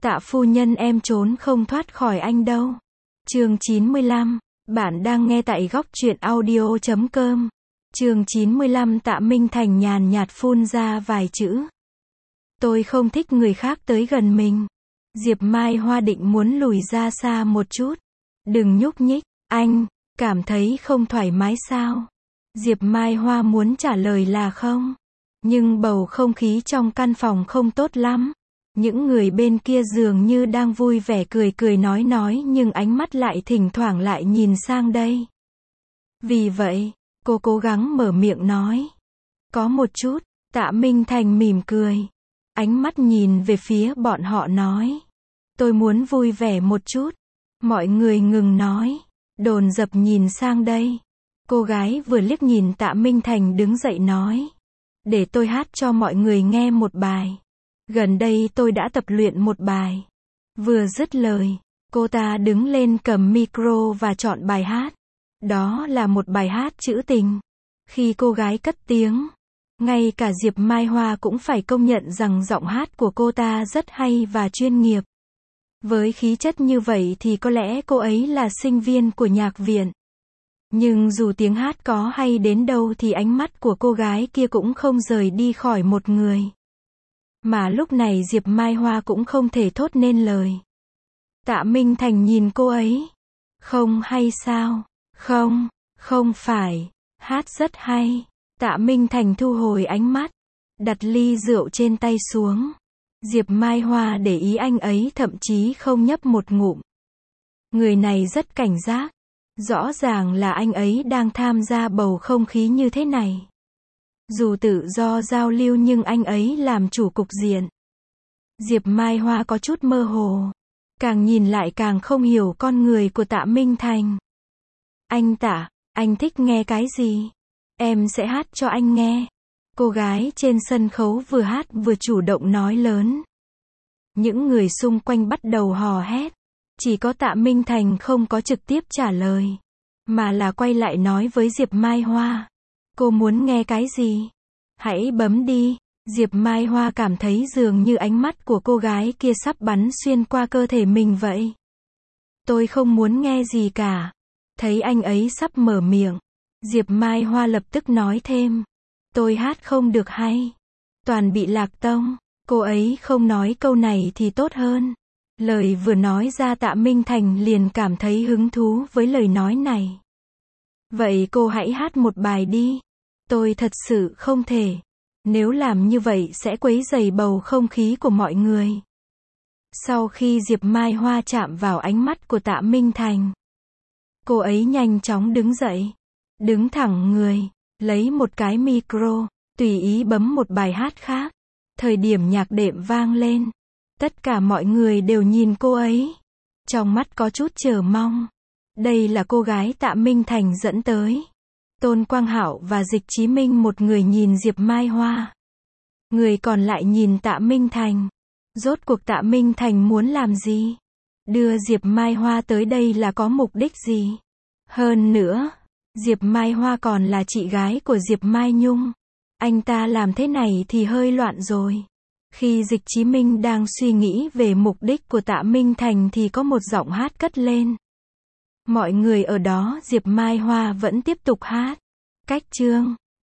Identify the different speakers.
Speaker 1: Tạ phu nhân em trốn không thoát khỏi anh đâu. Chương 95. Bạn đang nghe tại góc truyện audio.com. Chương 95. Tạ Minh Thành nhàn nhạt phun ra vài chữ. Tôi không thích người khác tới gần mình. Diệp Mai Hoa định muốn lùi ra xa một chút. Đừng nhúc nhích, anh, cảm thấy không thoải mái sao? Diệp Mai Hoa muốn trả lời là không. Nhưng bầu không khí trong căn phòng không tốt lắm. Những người bên kia dường như đang vui vẻ cười cười nói nhưng ánh mắt lại thỉnh thoảng lại nhìn sang đây. Vì vậy, cô cố gắng mở miệng nói. Có một chút, Tạ Minh Thành mỉm cười. Ánh mắt nhìn về phía bọn họ nói. Tôi muốn vui vẻ một chút. Mọi người ngừng nói. Đồn dập nhìn sang đây. Cô gái vừa liếc nhìn Tạ Minh Thành đứng dậy nói. Để tôi hát cho mọi người nghe một bài. Gần đây tôi đã tập luyện một bài. Vừa dứt lời, cô ta đứng lên cầm micro và chọn bài hát. Đó là một bài hát trữ tình. Khi cô gái cất tiếng, ngay cả Diệp Mai Hoa cũng phải công nhận rằng giọng hát của cô ta rất hay và chuyên nghiệp. Với khí chất như vậy thì có lẽ cô ấy là sinh viên của nhạc viện. Nhưng dù tiếng hát có hay đến đâu thì ánh mắt của cô gái kia cũng không rời đi khỏi một người. Mà lúc này Diệp Mai Hoa cũng không thể thốt nên lời. Tạ Minh Thành nhìn cô ấy. Không hay sao? Không, không phải. Hát rất hay. Tạ Minh Thành thu hồi ánh mắt. Đặt ly rượu trên tay xuống. Diệp Mai Hoa để ý anh ấy thậm chí không nhấp một ngụm. Người này rất cảnh giác. Rõ ràng là anh ấy đang tham gia bầu không khí như thế này. Dù tự do giao lưu nhưng anh ấy làm chủ cục diện. Diệp Mai Hoa có chút mơ hồ. Càng nhìn lại càng không hiểu con người của Tạ Minh Thành. Anh Tạ, anh thích nghe cái gì? Em sẽ hát cho anh nghe. Cô gái trên sân khấu vừa hát vừa chủ động nói lớn. Những người xung quanh bắt đầu hò hét. Chỉ có Tạ Minh Thành không có trực tiếp trả lời. Mà là quay lại nói với Diệp Mai Hoa. Cô muốn nghe cái gì? Hãy bấm đi. Diệp Mai Hoa cảm thấy dường như ánh mắt của cô gái kia sắp bắn xuyên qua cơ thể mình vậy. Tôi không muốn nghe gì cả. Thấy anh ấy sắp mở miệng. Diệp Mai Hoa lập tức nói thêm. Tôi hát không được hay. Toàn bị lạc tông. Cô ấy không nói câu này thì tốt hơn. Lời vừa nói ra Tạ Minh Thành liền cảm thấy hứng thú với lời nói này. Vậy cô hãy hát một bài đi. Tôi thật sự không thể. Nếu làm như vậy sẽ quấy rầy bầu không khí của mọi người. Sau khi Diệp Mai Hoa chạm vào ánh mắt của Tạ Minh Thành, cô ấy nhanh chóng đứng dậy. Đứng thẳng người, lấy một cái micro, tùy ý bấm một bài hát khác. Thời điểm nhạc đệm vang lên, tất cả mọi người đều nhìn cô ấy. Trong mắt có chút chờ mong. Đây là cô gái Tạ Minh Thành dẫn tới. Tôn Quang Hạo và Dịch Chí Minh một người nhìn Diệp Mai Hoa. Người còn lại nhìn Tạ Minh Thành. Rốt cuộc Tạ Minh Thành muốn làm gì? Đưa Diệp Mai Hoa tới đây là có mục đích gì? Hơn nữa, Diệp Mai Hoa còn là chị gái của Diệp Mai Nhung. Anh ta làm thế này thì hơi loạn rồi. Khi Dịch Chí Minh đang suy nghĩ về mục đích của Tạ Minh Thành thì có một giọng hát cất lên. Mọi người ở đó Diệp Mai Hoa vẫn tiếp tục hát. Cách chương